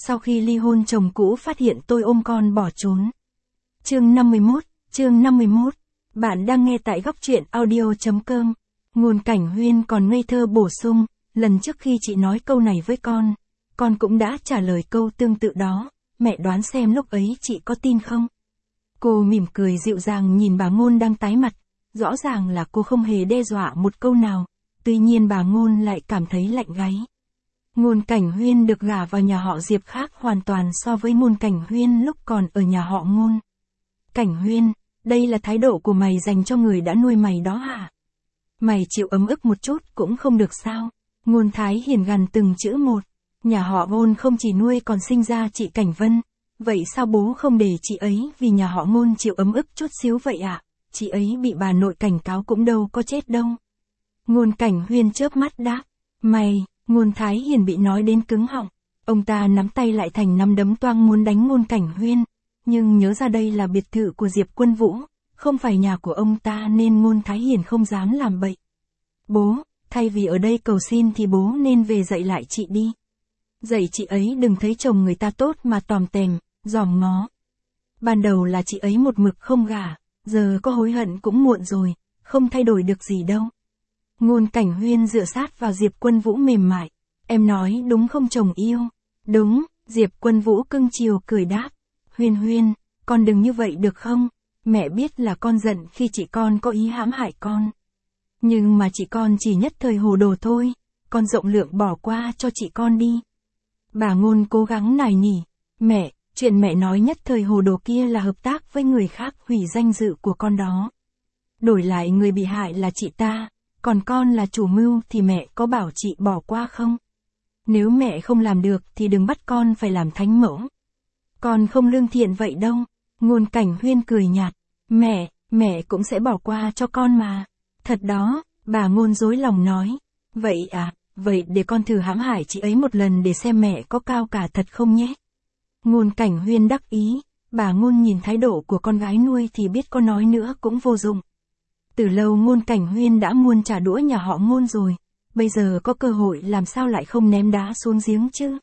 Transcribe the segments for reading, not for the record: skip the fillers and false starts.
Sau khi ly hôn chồng cũ phát hiện tôi ôm con bỏ trốn. Chương 51. Bạn đang nghe tại góc truyện audio.com. Ngôn Cảnh Huyên còn ngây thơ bổ sung, lần trước khi chị nói câu này với con cũng đã trả lời câu tương tự đó, mẹ đoán xem lúc ấy chị có tin không? Cô mỉm cười dịu dàng nhìn bà Ngôn đang tái mặt, rõ ràng là cô không hề đe dọa một câu nào, tuy nhiên bà Ngôn lại cảm thấy lạnh gáy. Ngôn Cảnh Huyên được gả vào nhà họ Diệp khác hoàn toàn so với Ngôn Cảnh Huyên lúc còn ở nhà họ Ngôn. Cảnh Huyên, đây là thái độ của mày dành cho người đã nuôi mày đó hả? Mày chịu ấm ức một chút cũng không được sao? Ngôn Thái Hiền gằn từng chữ một. Nhà họ Ngôn không chỉ nuôi còn sinh ra chị Cảnh Vân. Vậy sao bố không để chị ấy vì nhà họ Ngôn chịu ấm ức chút xíu vậy ạ? Chị ấy bị bà nội cảnh cáo cũng đâu có chết đâu. Ngôn Cảnh Huyên chớp mắt đáp. Mày, Ngôn Thái Hiền bị nói đến cứng họng. Ông ta nắm tay lại thành nắm đấm toang muốn đánh Ngôn Cảnh Huyên. Nhưng nhớ ra đây là biệt thự của Diệp Quân Vũ, không phải nhà của ông ta nên Ngôn Thái Hiền không dám làm bậy. Bố, thay vì ở đây cầu xin thì bố nên về dạy lại chị đi. Dạy chị ấy đừng thấy chồng người ta tốt mà tòm tèm, dòm ngó. Ban đầu là chị ấy một mực không gả, giờ có hối hận cũng muộn rồi, không thay đổi được gì đâu. Ngôn Cảnh Huyên dựa sát vào Diệp Quân Vũ mềm mại. Em nói đúng không chồng yêu? Đúng, Diệp Quân Vũ cưng chiều cười đáp. Huyên, con đừng như vậy được không? Mẹ biết là con giận khi chị con có ý hãm hại con. Nhưng mà chị con chỉ nhất thời hồ đồ thôi, con rộng lượng bỏ qua cho chị con đi. Bà Ngôn cố gắng nài nỉ. Mẹ, chuyện mẹ nói nhất thời hồ đồ kia là hợp tác với người khác hủy danh dự của con đó. Đổi lại người bị hại là chị ta, còn con là chủ mưu thì mẹ có bảo chị bỏ qua không? Nếu mẹ không làm được thì đừng bắt con phải làm thánh mẫu. Con không lương thiện vậy đâu. Ngôn Cảnh Huyên cười nhạt. Mẹ cũng sẽ bỏ qua cho con mà. Thật đó, bà Ngôn dối lòng nói. Vậy à, vậy để con thử hãm hại chị ấy một lần để xem mẹ có cao cả thật không nhé. Ngôn Cảnh Huyên đắc ý, bà Ngôn nhìn thái độ của con gái nuôi thì biết có nói nữa cũng vô dụng. Từ lâu Ngôn Cảnh Huyên đã muôn trả đũa nhà họ Ngôn rồi, bây giờ có cơ hội làm sao lại không ném đá xuống giếng chứ.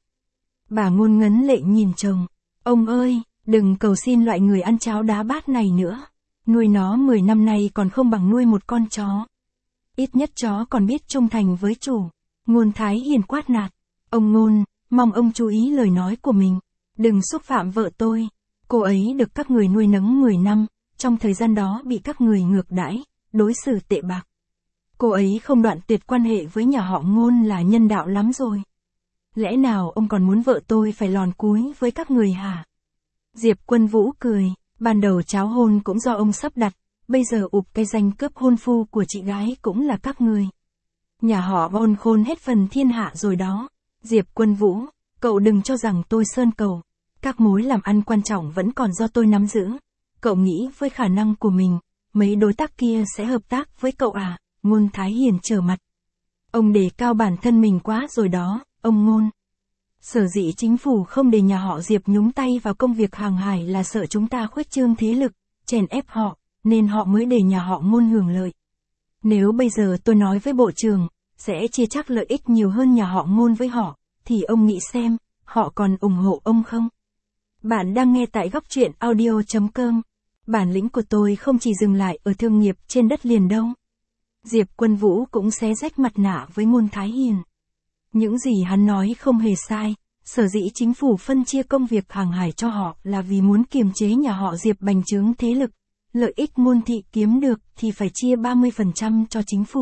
Bà Ngôn ngấn lệ nhìn chồng. Ông ơi, đừng cầu xin loại người ăn cháo đá bát này nữa. Nuôi nó 10 năm nay còn không bằng nuôi một con chó. Ít nhất chó còn biết trung thành với chủ. Ngôn Thái Hiền quát nạt. Ông Ngôn, mong ông chú ý lời nói của mình. Đừng xúc phạm vợ tôi. Cô ấy được các người nuôi nấng 10 năm, trong thời gian đó bị các người ngược đãi, đối xử tệ bạc. Cô ấy không đoạn tuyệt quan hệ với nhà họ Ngôn là nhân đạo lắm rồi. Lẽ nào ông còn muốn vợ tôi phải lòn cúi với các người hả? Diệp Quân Vũ cười, ban đầu cháo hôn cũng do ông sắp đặt, bây giờ ụp cái danh cướp hôn phu của chị gái cũng là các người. Nhà họ Ngôn khôn hết phần thiên hạ rồi đó. Diệp Quân Vũ, cậu đừng cho rằng tôi sơn cầu. Các mối làm ăn quan trọng vẫn còn do tôi nắm giữ. Cậu nghĩ với khả năng của mình, mấy đối tác kia sẽ hợp tác với cậu à? Ngôn Thái Hiền trở mặt. Ông đề cao bản thân mình quá rồi đó, ông Ngôn. Sở dĩ chính phủ không để nhà họ Diệp nhúng tay vào công việc hàng hải là sợ chúng ta khuếch trương thế lực, chèn ép họ, nên họ mới để nhà họ Ngôn hưởng lợi. Nếu bây giờ tôi nói với bộ trưởng, sẽ chia chắc lợi ích nhiều hơn nhà họ Ngôn với họ, thì ông nghĩ xem, họ còn ủng hộ ông không? Bạn đang nghe tại góc truyện audio.com. Bản lĩnh của tôi không chỉ dừng lại ở thương nghiệp trên đất liền đâu. Diệp Quân Vũ cũng xé rách mặt nạ với Ngôn Thái Hiền. Những gì hắn nói không hề sai, sở dĩ chính phủ phân chia công việc hàng hải cho họ là vì muốn kiềm chế nhà họ Diệp bành trướng thế lực, lợi ích Ngôn thị kiếm được thì phải chia 30% cho chính phủ.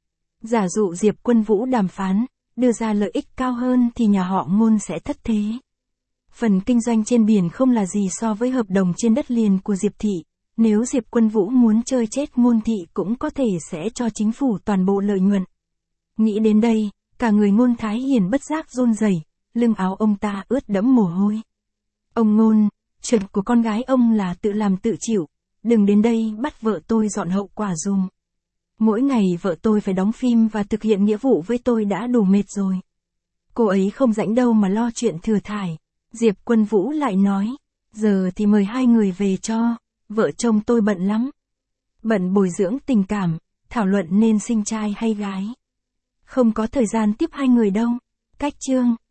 Giả dụ Diệp Quân Vũ đàm phán, đưa ra lợi ích cao hơn thì nhà họ Ngôn sẽ thất thế. Phần kinh doanh trên biển không là gì so với hợp đồng trên đất liền của Diệp thị. Nếu Diệp Quân Vũ muốn chơi chết Ngôn thị cũng có thể sẽ cho chính phủ toàn bộ lợi nhuận. Nghĩ đến đây, cả người Ngôn Thái Hiền bất giác run rẩy, lưng áo ông ta ướt đẫm mồ hôi. Ông Ngôn, chuyện của con gái ông là tự làm tự chịu, đừng đến đây bắt vợ tôi dọn hậu quả dùm. Mỗi ngày vợ tôi phải đóng phim và thực hiện nghĩa vụ với tôi đã đủ mệt rồi. Cô ấy không rảnh đâu mà lo chuyện thừa thải. Diệp Quân Vũ lại nói, giờ thì mời hai người về cho, vợ chồng tôi bận lắm. Bận bồi dưỡng tình cảm, thảo luận nên sinh trai hay gái. Không có thời gian tiếp hai người đâu. Cách chương.